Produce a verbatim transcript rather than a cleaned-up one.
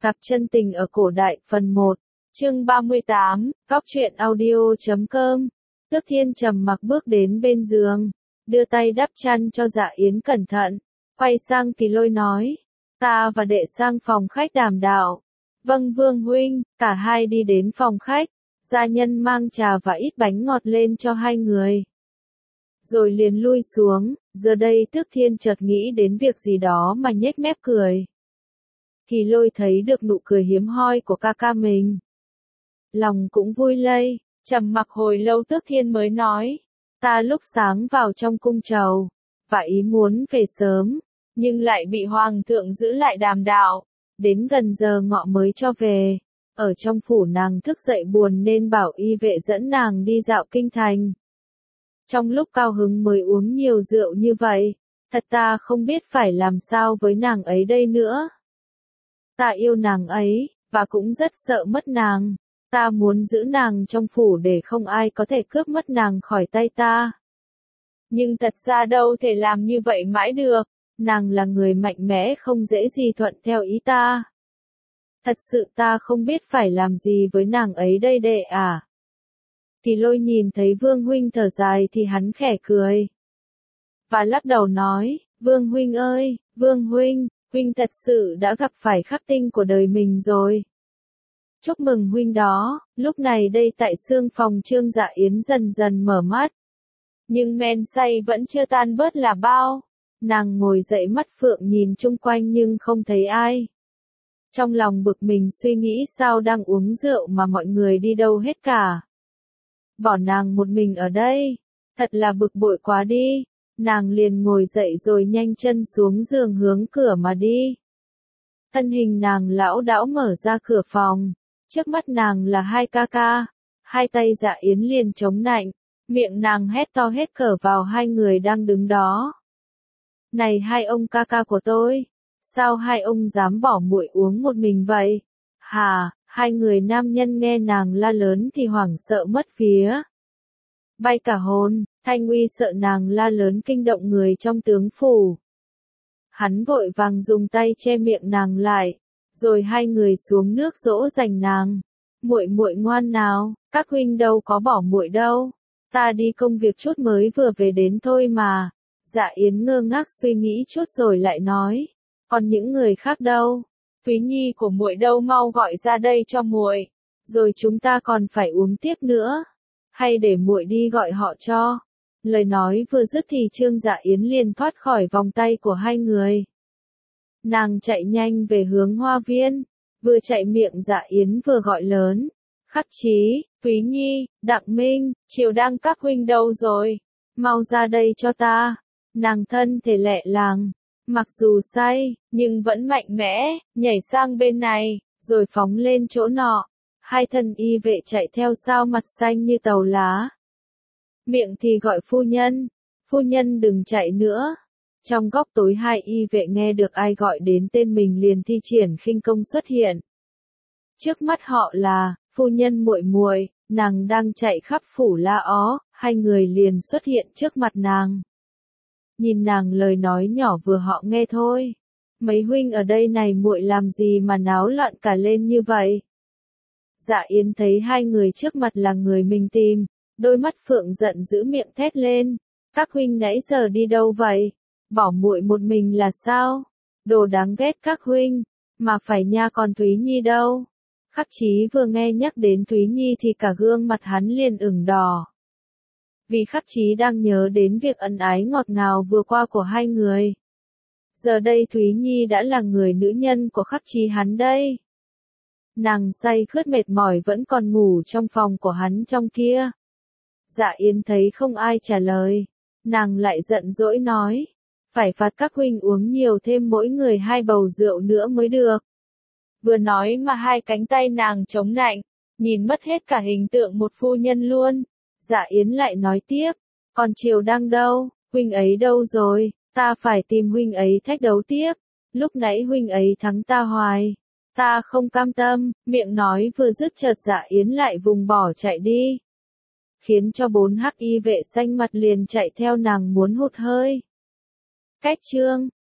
Cặp chân tình ở cổ đại phần một, chương ba mươi tám, góc truyện audio chấm com. Tước Thiên trầm mặc bước đến bên giường, đưa tay đắp chăn cho Dạ Yến cẩn thận, quay sang thì Lôi nói, ta và đệ sang phòng khách đàm đạo. Vâng Vương huynh, cả hai đi đến phòng khách, gia nhân mang trà và ít bánh ngọt lên cho hai người. Rồi liền lui xuống, giờ đây Tước Thiên chợt nghĩ đến việc gì đó mà nhếch mép cười. Kỳ Lôi thấy được nụ cười hiếm hoi của ca ca mình. Lòng cũng vui lây, trầm mặc hồi lâu Tước Thiên mới nói, ta lúc sáng vào trong cung trầu, và ý muốn về sớm, nhưng lại bị hoàng thượng giữ lại đàm đạo, đến gần giờ ngọ mới cho về. Ở trong phủ nàng thức dậy buồn nên bảo y vệ dẫn nàng đi dạo kinh thành. Trong lúc cao hứng mới uống nhiều rượu như vậy, thật ta không biết phải làm sao với nàng ấy đây nữa. Ta yêu nàng ấy, và cũng rất sợ mất nàng. Ta muốn giữ nàng trong phủ để không ai có thể cướp mất nàng khỏi tay ta. Nhưng thật ra đâu thể làm như vậy mãi được, nàng là người mạnh mẽ không dễ gì thuận theo ý ta. Thật sự ta không biết phải làm gì với nàng ấy đây đệ à. Kỳ Lôi nhìn thấy Vương huynh thở dài thì hắn khẽ cười. Và lắc đầu nói, Vương huynh ơi, Vương huynh, huynh thật sự đã gặp phải khắc tinh của đời mình rồi. Chúc mừng huynh đó. Lúc này đây tại xương phòng Trương Dạ Yến dần dần mở mắt. Nhưng men say vẫn chưa tan bớt là bao. Nàng ngồi dậy mắt phượng nhìn chung quanh nhưng không thấy ai. Trong lòng bực mình suy nghĩ sao đang uống rượu mà mọi người đi đâu hết cả. Bỏ nàng một mình ở đây. Thật là bực bội quá đi. Nàng liền ngồi dậy rồi nhanh chân xuống giường hướng cửa mà đi. Thân hình nàng lão đảo mở ra cửa phòng. Trước mắt nàng là hai ca ca. Hai tay Dạ Yến liền chống nạnh. Miệng nàng hét to hết cỡ vào hai người đang đứng đó. Này hai ông ca ca của tôi. Sao hai ông dám bỏ muội uống một mình vậy? Hà, hai người nam nhân nghe nàng la lớn thì hoảng sợ mất vía. Bay cả hồn, Thanh Uy sợ nàng la lớn kinh động người trong tướng phủ. Hắn vội vàng dùng tay che miệng nàng lại, rồi hai người xuống nước dỗ dành nàng. Muội muội ngoan nào, các huynh đâu có bỏ muội đâu. Ta đi công việc chút mới vừa về đến thôi mà. Dạ Yến ngơ ngác suy nghĩ chút rồi lại nói, còn những người khác đâu? Thúy Nhi của muội đâu, mau gọi ra đây cho muội. Rồi chúng ta còn phải uống tiếp nữa. Hay để muội đi gọi họ cho. Lời nói vừa dứt thì Trương Dạ Yến liền thoát khỏi vòng tay của hai người. Nàng chạy nhanh về hướng hoa viên. Vừa chạy miệng Dạ Yến vừa gọi lớn. Khắc Chí, Thúy Nhi, Đặng Minh, Triều Đăng các huynh đâu rồi? Mau ra đây cho ta. Nàng thân thể lẹ làng. Mặc dù say, nhưng vẫn mạnh mẽ, nhảy sang bên này, rồi phóng lên chỗ nọ. Hai thân y vệ chạy theo sao mặt xanh như tàu lá. Miệng thì gọi phu nhân, phu nhân đừng chạy nữa. Trong góc tối hai y vệ nghe được ai gọi đến tên mình liền thi triển khinh công xuất hiện. Trước mắt họ là, phu nhân muội muội, nàng đang chạy khắp phủ la ó, hai người liền xuất hiện trước mặt nàng. Nhìn nàng lời nói nhỏ vừa họ nghe thôi. Mấy huynh ở đây này muội làm gì mà náo loạn cả lên như vậy? Dạ Yến thấy hai người trước mặt là người mình tìm, đôi mắt phượng giận giữ miệng thét lên. Các huynh nãy giờ đi đâu vậy? Bỏ muội một mình là sao? Đồ đáng ghét các huynh, mà phải nha, còn Thúy Nhi đâu? Khắc Chí vừa nghe nhắc đến Thúy Nhi thì cả gương mặt hắn liền ửng đỏ. Vì Khắc Chí đang nhớ đến việc ân ái ngọt ngào vừa qua của hai người. Giờ đây Thúy Nhi đã là người nữ nhân của Khắc Chí hắn đây. Nàng say khướt mệt mỏi vẫn còn ngủ trong phòng của hắn trong kia. Dạ Yến thấy không ai trả lời. Nàng lại giận dỗi nói. Phải phạt các huynh uống nhiều thêm mỗi người hai bầu rượu nữa mới được. Vừa nói mà hai cánh tay nàng chống nạnh, nhìn mất hết cả hình tượng một phu nhân luôn. Dạ Yến lại nói tiếp, còn Triều Đăng đâu, huynh ấy đâu rồi, ta phải tìm huynh ấy thách đấu tiếp, lúc nãy huynh ấy thắng ta hoài, ta không cam tâm, miệng nói vừa dứt chợt Dạ Yến lại vùng bỏ chạy đi. Khiến cho bốn hắc y vệ xanh mặt liền chạy theo nàng muốn hụt hơi. Cách chương